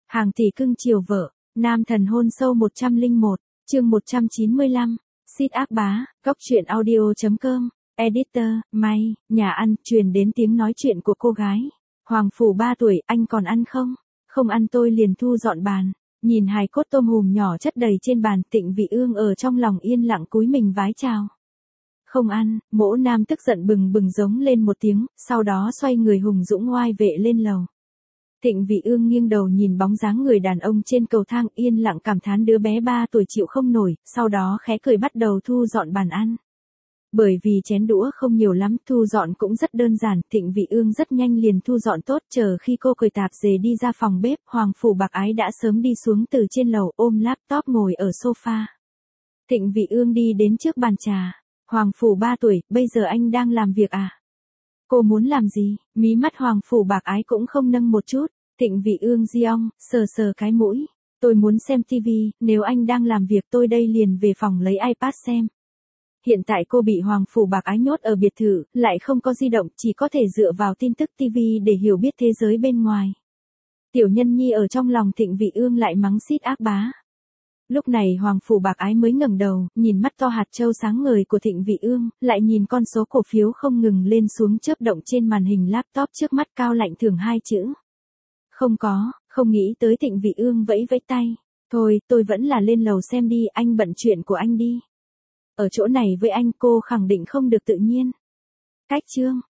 Hàng tỷ cưng chiều vợ, nam thần hôn sâu 101, chương 195, Sít ác bá, góc truyện audio.com, editor, May, nhà ăn, truyền đến tiếng nói chuyện của cô gái. Hoàng Phủ 3 tuổi, anh còn ăn không? Không ăn tôi liền thu dọn bàn. Nhìn hài cốt tôm hùm nhỏ chất đầy trên bàn, Tịnh Vị Ương ở trong lòng yên lặng cúi mình vái chào. Không ăn, Mỗ Nam tức giận bừng bừng giống lên một tiếng, sau đó xoay người hùng dũng oai vệ lên lầu. Tịnh Vị Ương nghiêng đầu nhìn bóng dáng người đàn ông trên cầu thang, yên lặng cảm thán đứa bé 3 tuổi chịu không nổi, sau đó khẽ cười bắt đầu thu dọn bàn ăn. Bởi vì chén đũa không nhiều lắm, thu dọn cũng rất đơn giản, Tịnh Vị Ương rất nhanh liền thu dọn tốt, chờ khi cô cởi tạp dề đi ra phòng bếp, Hoàng Phủ Bạc Ái đã sớm đi xuống từ trên lầu, ôm laptop ngồi ở sofa. Tịnh Vị Ương đi đến trước bàn trà. Hoàng Phủ 3 tuổi, bây giờ anh đang làm việc à? Cô muốn làm gì? Mí mắt Hoàng Phủ Bạc Ái cũng không nâng một chút. Tịnh Vị Ương giong, sờ sờ cái mũi. Tôi muốn xem tivi, nếu anh đang làm việc tôi đây liền về phòng lấy iPad xem. Hiện tại cô bị Hoàng Phủ Bạc Ái nhốt ở biệt thự, lại không có di động, chỉ có thể dựa vào tin tức tivi để hiểu biết thế giới bên ngoài. Tiểu nhân nhi ở trong lòng Tịnh Vị Ương lại mắng Sít ác bá. Lúc này Hoàng Phủ Bạc Ái mới ngẩng đầu, nhìn mắt to hạt châu sáng ngời của Tịnh Vị Ương, lại nhìn con số cổ phiếu không ngừng lên xuống chớp động trên màn hình laptop trước mắt, cao lạnh thưởng 2 chữ. Không nghĩ tới Tịnh Vị Ương vẫy vẫy tay. Thôi, tôi vẫn là lên lầu xem đi, anh bận chuyện của anh đi. Ở chỗ này với anh cô khẳng định không được tự nhiên. Cách chương.